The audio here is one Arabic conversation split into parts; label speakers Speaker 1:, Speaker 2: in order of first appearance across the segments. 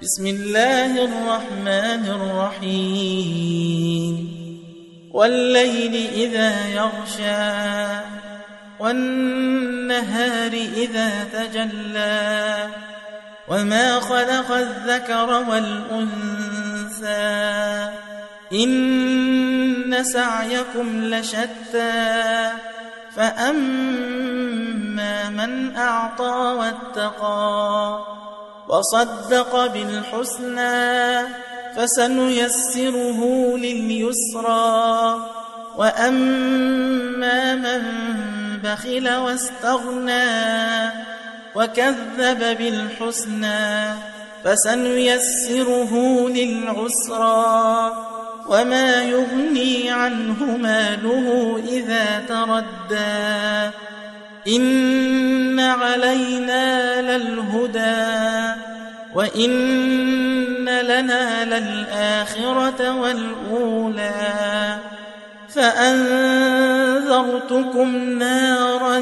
Speaker 1: بسم الله الرحمن الرحيم والليل إذا يغشى والنهار إذا تجلى وما خلق الذكر والأنثى إن سعيكم لشتى فأما من أعطى واتقى وصدق بالحسنى فسنيسره لليسرى وأما من بخل واستغنى وكذب بالحسنى فسنيسره للعسرى وما يغني عنه ماله إذا تردى إن علينا للهدى وإن لنا للآخرة والأولى فأنذرتكم نارا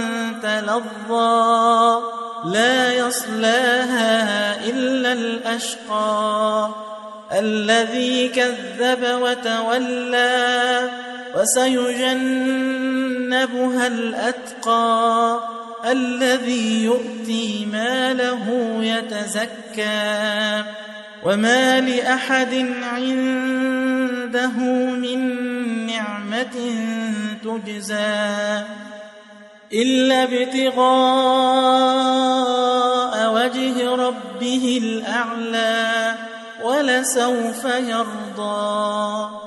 Speaker 1: تلظى لا يصلاها إلا الأشقى الذي كذب وتولى وسيجنبها الأتقى الذي يؤتي ماله يتزكى وما لأحد عنده من نعمة تجزى إلا ابتغاء وجه ربه الأعلى ولسوف يرضى